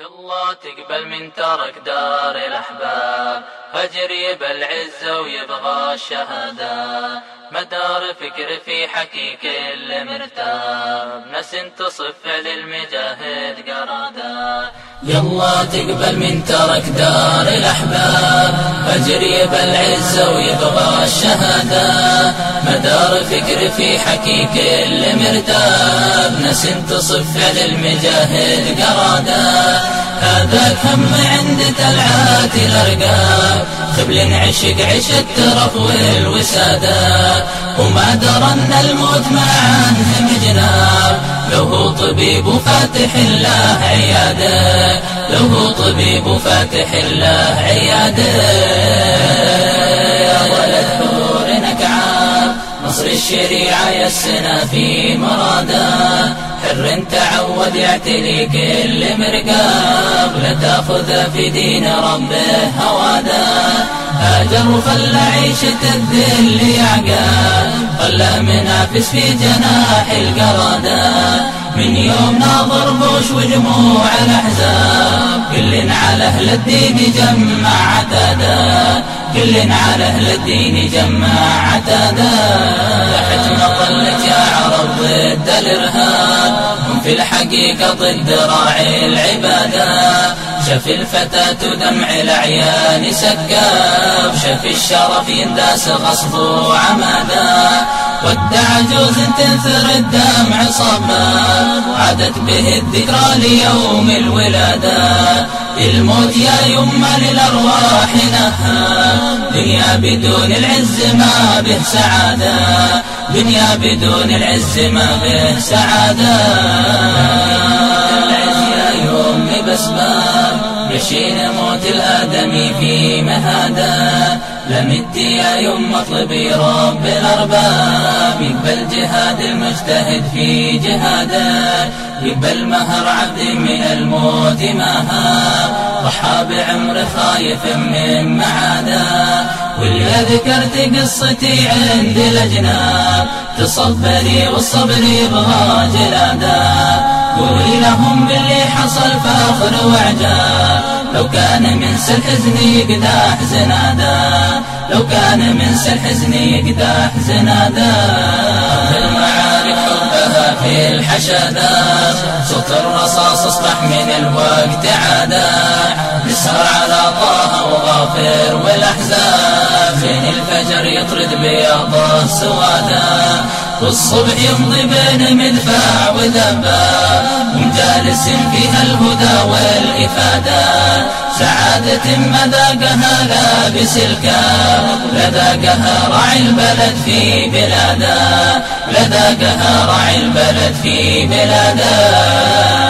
يلا تقبل من ترك دار الأحباب، فجر يبى العزة ويبغى الشهادة، مدار فكر في حكي كل مرتاب، ناس تصف للمجاهد قرادة. يلا تقبل من ترك دار الأحباب، فجر يبى العزة ويبغى الشهادة، مدار فكر في حكي كل مرتاب، ناس تصف للمجاهد قرادة. هذاك هم عند تلعات الأرقام، خبل عشق عش الترف والوسادة، وما درى أن الموت ما عنه مجناب، لو هو طبيب وفاتح الله عياده، لو هو طبيب وفاتح الله عياده. يا ولد حور نكعاب، نصر الشريعة يسنا في مراده، حر تعود يعتلي كل مرقاب، لا تاخذ في دين ربه هواده. هاجر وخلى عيشة الذل يعقاب، خلى منافس في جناح القرادة، من يوم ناظر بوش وجموع الأحزاب، كل على أهل الدين جمع عتاده، كل على أهل الدين جمع عتاده. تحت مظلة يا عرب ضد الإرهاب، هم في الحقيقة ضد راعي العبادة، شف الفتاة دمع الأعيان سكاب، شف الشرف ينداس غصب وعماده، ودع جوز تنثر الدمع صباب، عادت به الذكرى ليوم الولادة. الموت يا يما للأرواح نهى، دنيا بدون العز ما به سعادة، دنيا بدون العز ما به سعادة. العز يا يمي بسباب، يشين موت الآدمي في مهاده، لمت يا يم اطلبي رب الأرباب، يقبل جهاد المجتهد في جهاده، يقبل مهر عبد من الموت مهاب، ضحى بعمر خايف من معاده. واللي ذكرت قصتي عند الأجناب، تصبري والصبر يبغى جلاده، قولي لهم باللي حصل فاخر وعجاب، لو كان من سل حزني يقداح زناده، لو كان من سل حزني يقداح زناده. المعارك حبها في الحشادات، صوت الرصاص اصبح من الوقت عاده، نسهر على طه وغافر والأحزاب، زين الفجر يطرد بياضه سواده، والصبح يمضي بين مدفع وذباب، ومجالس فيها الهدى والإفادة، سعادة ما ذاقها لابس الكاب، لذاقها راعي البلد في بلاده، لذاقها راعي البلد في بلاده.